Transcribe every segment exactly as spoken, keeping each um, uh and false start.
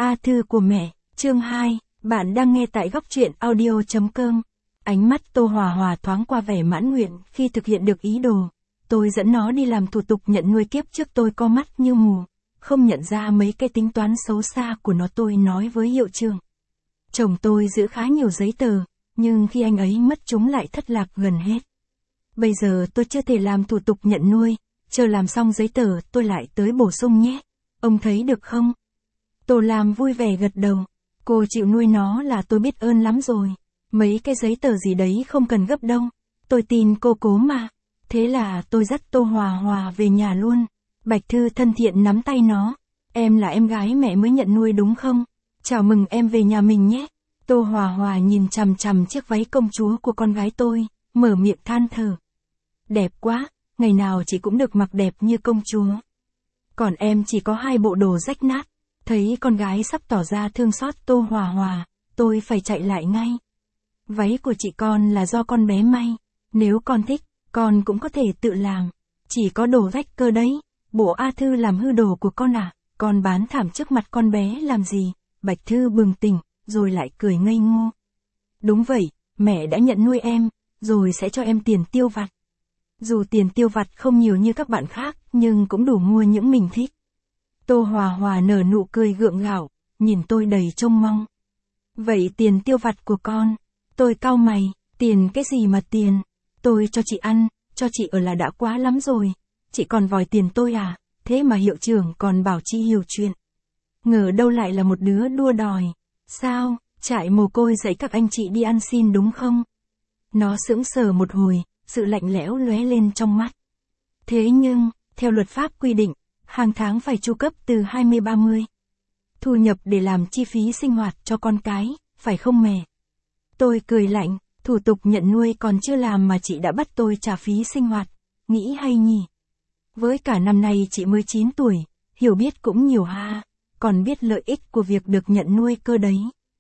A thư của mẹ, chương hai, bạn đang nghe tại góc truyện audio chấm com. Ánh mắt Tô Hòa Hòa thoáng qua vẻ mãn nguyện khi thực hiện được ý đồ. Tôi dẫn nó đi làm thủ tục nhận nuôi, kiếp trước tôi có mắt như mù, không nhận ra mấy cái tính toán xấu xa của nó. Tôi nói với hiệu trưởng. Chồng tôi giữ khá nhiều giấy tờ, nhưng khi anh ấy mất chúng lại thất lạc gần hết. Bây giờ tôi chưa thể làm thủ tục nhận nuôi, chờ làm xong giấy tờ tôi lại tới bổ sung nhé. Ông thấy được không? Tô Lam vui vẻ gật đầu. Cô chịu nuôi nó là tôi biết ơn lắm rồi. Mấy cái giấy tờ gì đấy không cần gấp đâu. Tôi tin cô cố mà. Thế là tôi dắt Tô Hòa Hòa về nhà luôn. Bạch Thư thân thiện nắm tay nó. Em là em gái mẹ mới nhận nuôi đúng không? Chào mừng em về nhà mình nhé. Tô Hòa Hòa nhìn chằm chằm chiếc váy công chúa của con gái tôi, mở miệng than thở. Đẹp quá, ngày nào chị cũng được mặc đẹp như công chúa. Còn em chỉ có hai bộ đồ rách nát. Thấy con gái sắp tỏ ra thương xót Tô Hòa Hòa, tôi phải chạy lại ngay. Váy của chị con là do con bé may. Nếu con thích, con cũng có thể tự làm. Chỉ có đồ rách cơ đấy. Bộ A Thư làm hư đồ của con à? Con bán thảm trước mặt con bé làm gì? Bạch Thư bừng tỉnh, rồi lại cười ngây ngô. Đúng vậy, mẹ đã nhận nuôi em, rồi sẽ cho em tiền tiêu vặt. Dù tiền tiêu vặt không nhiều như các bạn khác, nhưng cũng đủ mua những mình thích. Tô Hòa Hòa nở nụ cười gượng gạo, nhìn tôi đầy trông mong. Vậy tiền tiêu vặt của con? Tôi cau mày, tiền cái gì mà tiền? Tôi cho chị ăn, cho chị ở là đã quá lắm rồi. Chị còn vòi tiền tôi à? Thế mà hiệu trưởng còn bảo chị hiểu chuyện. Ngờ đâu lại là một đứa đua đòi. Sao, trại mồ côi dạy các anh chị đi ăn xin đúng không? Nó sững sờ một hồi, sự lạnh lẽo lóe lên trong mắt. Thế nhưng, theo luật pháp quy định, hàng tháng phải chu cấp từ hai mươi ba mươi thu nhập để làm chi phí sinh hoạt cho con cái, phải không mẹ? Tôi cười lạnh, thủ tục nhận nuôi còn chưa làm mà chị đã bắt tôi trả phí sinh hoạt, nghĩ hay nhỉ? Với cả năm nay chị mới chín tuổi, hiểu biết cũng nhiều ha, còn biết lợi ích của việc được nhận nuôi cơ đấy.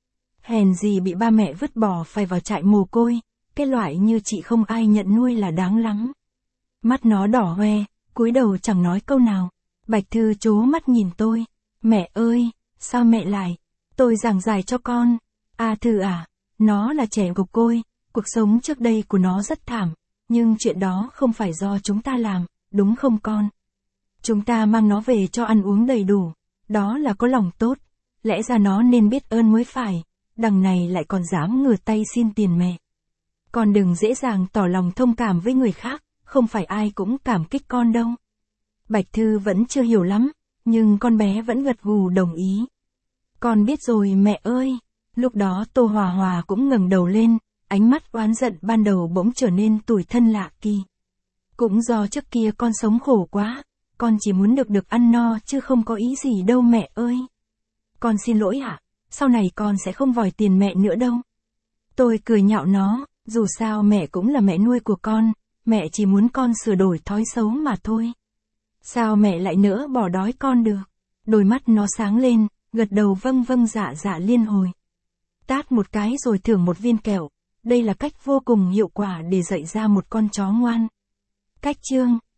Hèn gì bị ba mẹ vứt bỏ phải vào trại mồ côi, cái loại như chị không ai nhận nuôi là đáng lắm. Mắt nó đỏ hoe, cúi đầu chẳng nói câu nào. Bạch Thư trố mắt nhìn tôi. Mẹ ơi, sao mẹ lại? Tôi giảng giải cho con. A Thư à, nó là trẻ gục côi, cuộc sống trước đây của nó rất thảm, nhưng chuyện đó không phải do chúng ta làm, đúng không con? Chúng ta mang nó về cho ăn uống đầy đủ, đó là có lòng tốt, lẽ ra nó nên biết ơn mới phải, đằng này lại còn dám ngửa tay xin tiền mẹ. Con đừng dễ dàng tỏ lòng thông cảm với người khác, không phải ai cũng cảm kích con đâu. Bạch Thư vẫn chưa hiểu lắm, nhưng con bé vẫn gật gù đồng ý. Con biết rồi mẹ ơi. Lúc đó Tô Hòa Hòa cũng ngẩng đầu lên, ánh mắt oán giận ban đầu bỗng trở nên tủi thân lạ kỳ. Cũng do trước kia con sống khổ quá, con chỉ muốn được được ăn no chứ không có ý gì đâu mẹ ơi. Con xin lỗi ạ, sau này con sẽ không vòi tiền mẹ nữa đâu. Tôi cười nhạo nó, dù sao mẹ cũng là mẹ nuôi của con, mẹ chỉ muốn con sửa đổi thói xấu mà thôi. Sao mẹ lại nỡ bỏ đói con được? Đôi mắt nó sáng lên, gật đầu vâng vâng dạ dạ liên hồi. Tát một cái rồi thưởng một viên kẹo, đây là cách vô cùng hiệu quả để dạy ra một con chó ngoan. Cách chương